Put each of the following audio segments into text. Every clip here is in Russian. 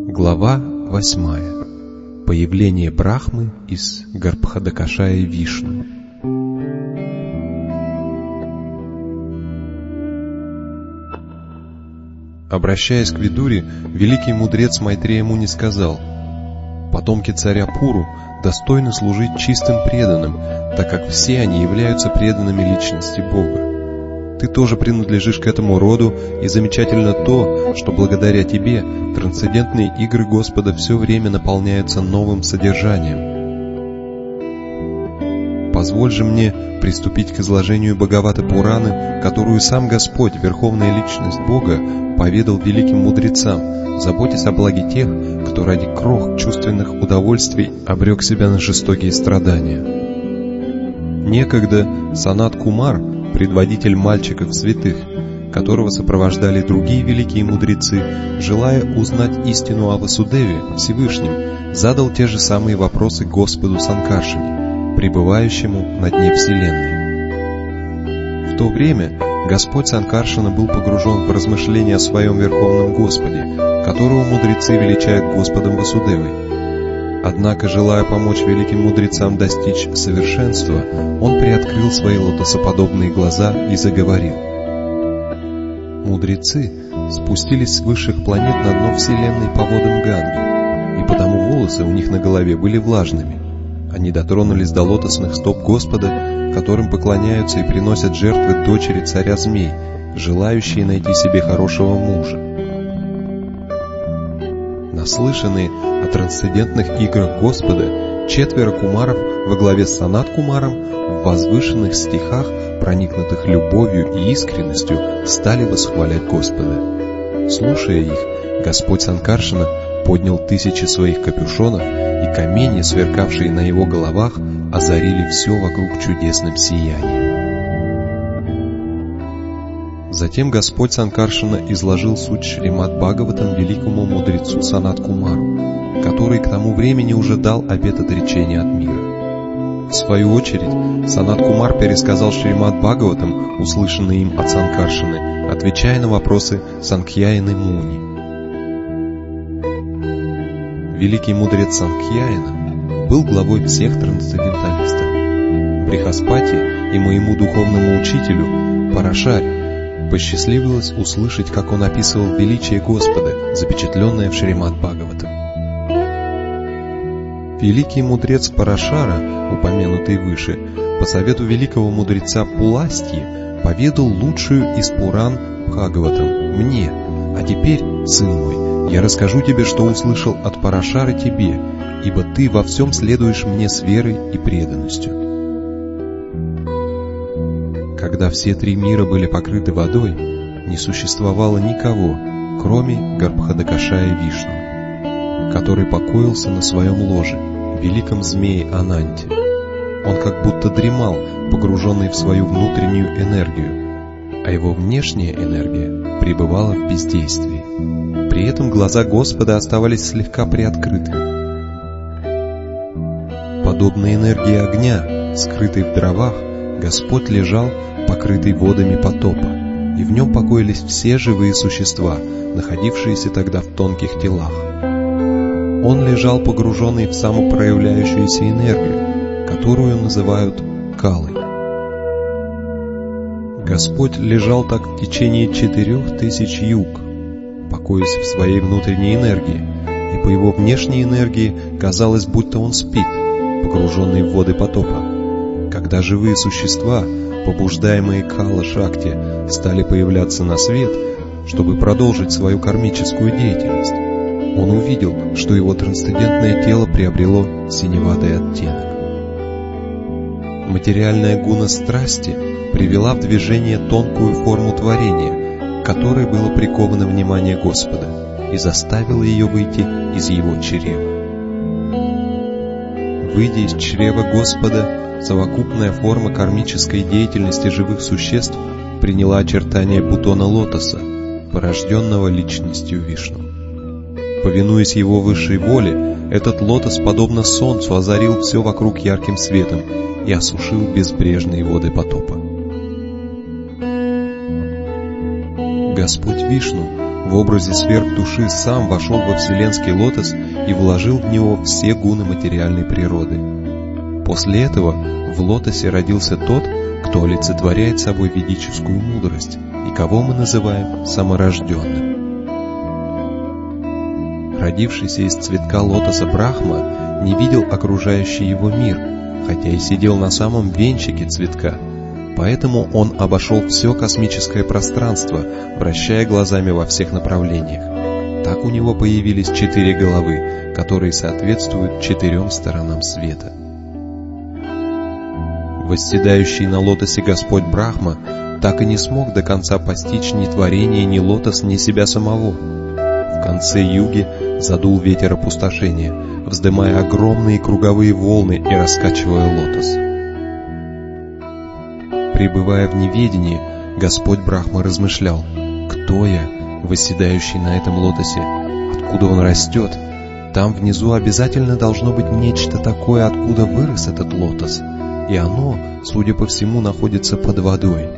Глава 8. Появление Брахмы из Гарбхадакашая Вишну. Обращаясь к Видуре, великий мудрец Майтрея Муни сказал: «Потомки царя Пуру достойны служить чистым преданным, так как все они являются преданными личности Бога. Ты тоже принадлежишь к этому роду, и замечательно то, что благодаря тебе трансцендентные игры Господа все время наполняются новым содержанием. Позволь же мне приступить к изложению Бхагавата Пураны, которую сам Господь, Верховная Личность Бога, поведал великим мудрецам, заботясь о благе тех, кто ради крох чувственных удовольствий обрек себя на жестокие страдания. Некогда Санат Кумар, предводитель мальчиков святых, которого сопровождали другие великие мудрецы, желая узнать истину о Васудеве, Всевышнем, задал те же самые вопросы Господу Санкаршине, пребывающему на дне Вселенной. В то время Господь Санкаршина был погружен в размышления о своем Верховном Господе, которого мудрецы величают Господом Васудевой. Однако, желая помочь великим мудрецам достичь совершенства, он приоткрыл свои лотосоподобные глаза и заговорил. Мудрецы спустились с высших планет на дно Вселенной по водам Ганги, и потому волосы у них на голове были влажными. Они дотронулись до лотосных стоп Господа, которым поклоняются и приносят жертвы дочери царя змей, желающие найти себе хорошего мужа. Наслышанные о трансцендентных играх Господа, 4 кумаров во главе с Санат Кумаром в возвышенных стихах, проникнутых любовью и искренностью, стали восхвалять Господа. Слушая их, Господь Санкаршина поднял 1000 своих капюшонов, и камни, сверкавшие на его головах, озарили все вокруг чудесным сиянием. Затем Господь Санкаршина изложил суть Шримад Бхагаватам великому мудрецу Санат Кумару, который к тому времени уже дал обет отречения от мира. В свою очередь, Санат Кумар пересказал Шримад Бхагаватам, услышанный им от Санкаршины, отвечая на вопросы Санкхьяины Муни. Великий мудрец Санкхьяина был главой всех трансценденталистов. Брихаспати и моему духовному учителю Парашаре посчастливилось услышать, как он описывал величие Господа, запечатленное в Шримад Бхагаватам. Великий мудрец Парашара, упомянутый выше, по совету великого мудреца Пуластьи, поведал лучшую из Пуран Бхагаватам мне, а теперь, сын мой, я расскажу тебе, что услышал от Парашары тебе, ибо ты во всем следуешь мне с верой и преданностью. Когда все 3 мира были покрыты водой, не существовало никого, кроме Гарбхадакашая Вишну, который покоился на своем ложе, великом змее Ананте. Он как будто дремал, погруженный в свою внутреннюю энергию, а его внешняя энергия пребывала в бездействии. При этом глаза Господа оставались слегка приоткрытыми. Подобно энергии огня, скрытой в дровах, Господь лежал, покрытый водами потопа, и в нем покоились все живые существа, находившиеся тогда в тонких телах. Он лежал погруженный в самопроявляющуюся энергию, которую называют калой. Господь лежал так в течение 4000 юг, покоясь в своей внутренней энергии, и по его внешней энергии казалось, будто он спит, погруженный в воды потопа. Когда живые существа, побуждаемые Кала-Шакти, стали появляться на свет, чтобы продолжить свою кармическую деятельность, он увидел, что его трансцендентное тело приобрело синеватый оттенок. Материальная гуна страсти привела в движение тонкую форму творения, к которой было приковано внимание Господа, и заставила ее выйти из его чрева. Выйдя из чрева Господа, совокупная форма кармической деятельности живых существ приняла очертания бутона лотоса, порожденного личностью Вишну. Повинуясь его высшей воле, этот лотос, подобно солнцу, озарил все вокруг ярким светом и осушил безбрежные воды потопа. Господь Вишну в образе сверхдуши сам вошел во вселенский лотос и вложил в него все гуны материальной природы. После этого в лотосе родился тот, кто олицетворяет собой ведическую мудрость и кого мы называем саморожденным. Родившийся из цветка лотоса Брахма не видел окружающий его мир, хотя и сидел на самом венчике цветка, поэтому он обошел все космическое пространство, вращая глазами во всех направлениях. Так у него появились 4 головы, которые соответствуют 4 сторонам света. Восседающий на лотосе Господь Брахма так и не смог до конца постичь ни творение, ни лотос, ни себя самого. В конце юги задул ветер опустошения, вздымая огромные круговые волны и раскачивая лотос. Пребывая в неведении, Господь Брахма размышлял: «Кто я, восседающий на этом лотосе? Откуда он растет? Там внизу обязательно должно быть нечто такое, откуда вырос этот лотос, и оно, судя по всему, находится под водой».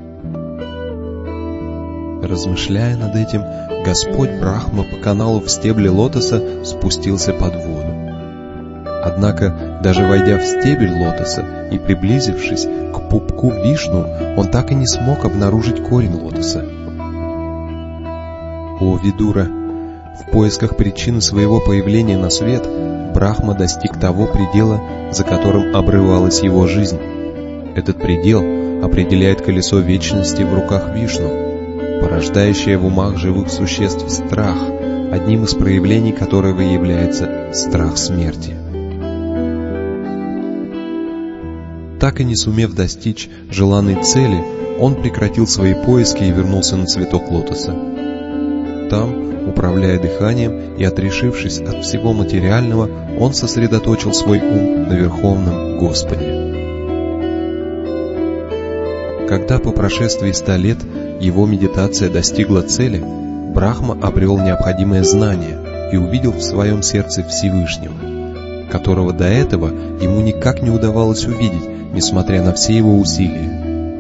Размышляя над этим, Господь Брахма по каналу в стебле лотоса спустился под воду. Однако, даже войдя в стебель лотоса и приблизившись к пупку Вишну, он так и не смог обнаружить корень лотоса. О Видура! В поисках причины своего появления на свет Брахма достиг того предела, за которым обрывалась его жизнь. Этот предел определяет колесо вечности в руках Вишну, порождающее в умах живых существ страх, одним из проявлений которого является страх смерти. Так и не сумев достичь желанной цели, он прекратил свои поиски и вернулся на цветок лотоса. Там, управляя дыханием и отрешившись от всего материального, он сосредоточил свой ум на Верховном Господе. Когда по прошествии 100 лет его медитация достигла цели, Брахма обрел необходимое знание и увидел в своем сердце Всевышнего, которого до этого ему никак не удавалось увидеть, несмотря на все его усилия.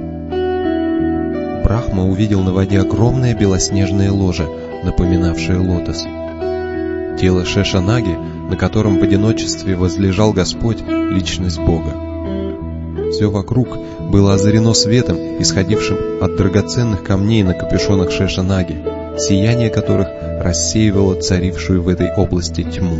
Брахма увидел на воде огромное белоснежное ложе, напоминавшее лотос. Тело Шешанаги, на котором в одиночестве возлежал Господь, личность Бога. Все вокруг было озарено светом, исходившим от драгоценных камней на капюшонах Шешанаги, сияние которых рассеивало царившую в этой области тьму.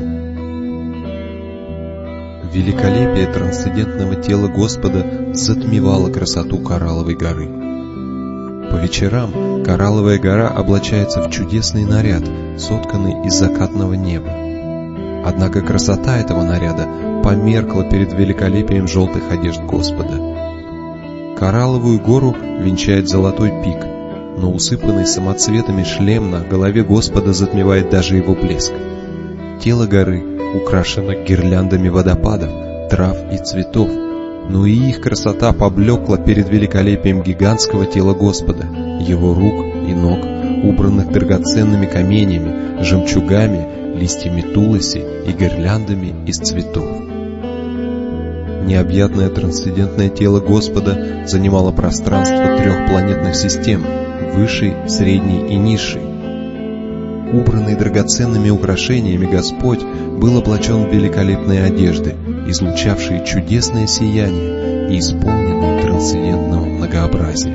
Великолепие трансцендентного тела Господа затмевало красоту Коралловой горы. По вечерам Коралловая гора облачается в чудесный наряд, сотканный из закатного неба. Однако красота этого наряда померкла перед великолепием желтых одежд Господа. Коралловую гору венчает золотой пик, но усыпанный самоцветами шлем на голове Господа затмевает даже его блеск. Тело горы украшено гирляндами водопадов, трав и цветов, но и их красота поблекла перед великолепием гигантского тела Господа, его рук и ног, убранных драгоценными каменями, жемчугами, листьями туласи и гирляндами из цветов. Необъятное трансцендентное тело Господа занимало пространство 3 планетных систем — высшей, средней и низшей. Убранный драгоценными украшениями Господь был облачен в великолепные одежды, излучавшие чудесное сияние и исполненные трансцендентного многообразия.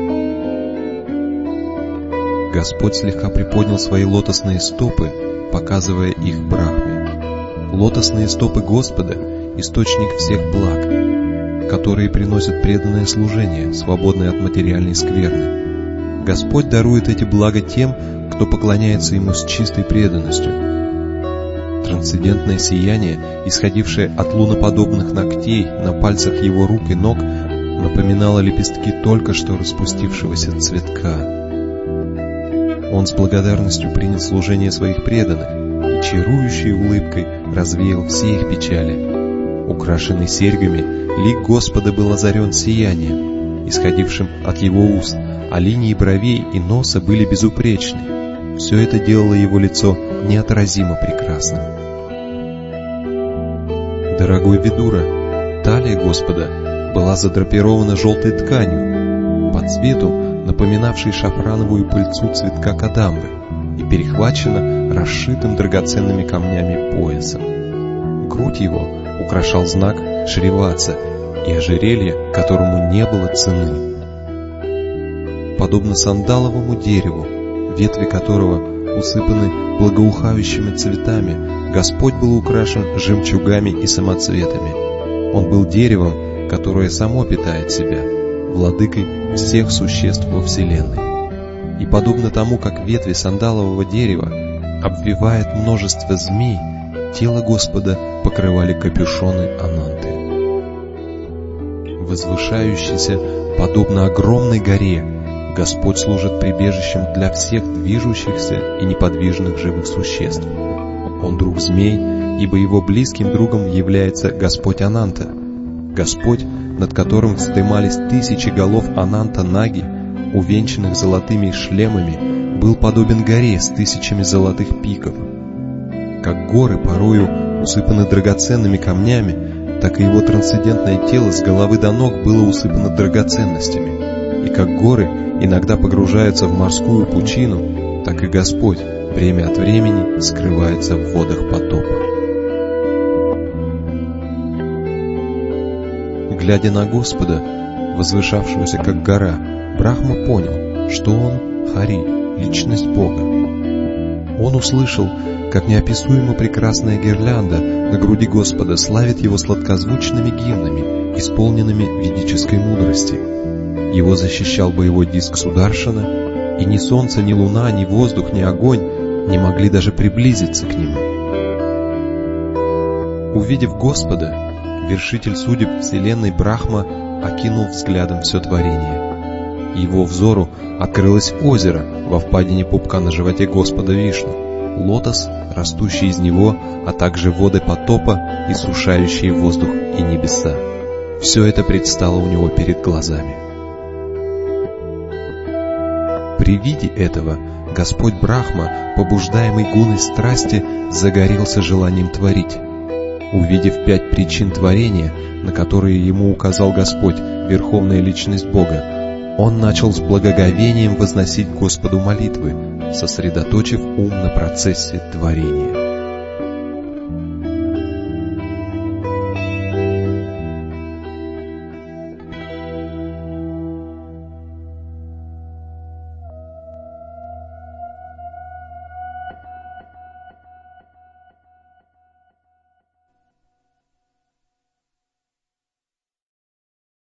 Господь слегка приподнял свои лотосные стопы, показывая их Брахме. Лотосные стопы Господа — источник всех благ, которые приносят преданное служение, свободное от материальной скверны. Господь дарует эти блага тем, кто поклоняется Ему с чистой преданностью. Трансцендентное сияние, исходившее от луноподобных ногтей на пальцах Его рук и ног, напоминало лепестки только что распустившегося цветка. Он с благодарностью принял служение своих преданных и чарующей улыбкой развеял все их печали. Украшенный серьгами, лик Господа был озарен сиянием, исходившим от Его уст, а линии бровей и носа были безупречны. Все это делало Его лицо неотразимо прекрасным. Дорогой Видура, талия Господа была задрапирована желтой тканью, по цвету напоминавшей шафрановую пыльцу цветка кадамбы. перехвачено расшитым драгоценными камнями поясом. Грудь его украшал знак Шриватса и ожерелье, которому не было цены. Подобно сандаловому дереву, ветви которого усыпаны благоухающими цветами, Господь был украшен жемчугами и самоцветами. Он был деревом, которое само питает себя, владыкой всех существ во вселенной. И подобно тому, как ветви сандалового дерева обвивает множество змей, тело Господа покрывали капюшоны Ананты. Возвышающийся подобно огромной горе, Господь служит прибежищем для всех движущихся и неподвижных живых существ. Он друг змей, ибо его близким другом является Господь Ананта, Господь, над которым вздымались тысячи голов Ананта-Наги, увенчанных золотыми шлемами, был подобен горе с тысячами золотых пиков. Как горы порою усыпаны драгоценными камнями, так и его трансцендентное тело с головы до ног было усыпано драгоценностями. И как горы иногда погружаются в морскую пучину, так и Господь время от времени скрывается в водах потопа. Глядя на Господа, возвышавшегося как гора, Брахма понял, что он Хари, личность Бога. Он услышал, как неописуемо прекрасная гирлянда на груди Господа славит его сладкозвучными гимнами, исполненными ведической мудрости. Его защищал боевой диск Сударшана, и ни солнце, ни луна, ни воздух, ни огонь не могли даже приблизиться к нему. Увидев Господа, вершитель судеб вселенной Брахма окинул взглядом все творение. Его взору открылось озеро во впадине пупка на животе Господа Вишну, лотос, растущий из него, а также воды потопа, иссушающие воздух и небеса. Все это предстало у него перед глазами. При виде этого Господь Брахма, побуждаемый гуной страсти, загорелся желанием творить. Увидев 5 причин творения, на которые ему указал Господь, Верховная Личность Бога, он начал с благоговением возносить Господу молитвы, сосредоточив ум на процессе творения.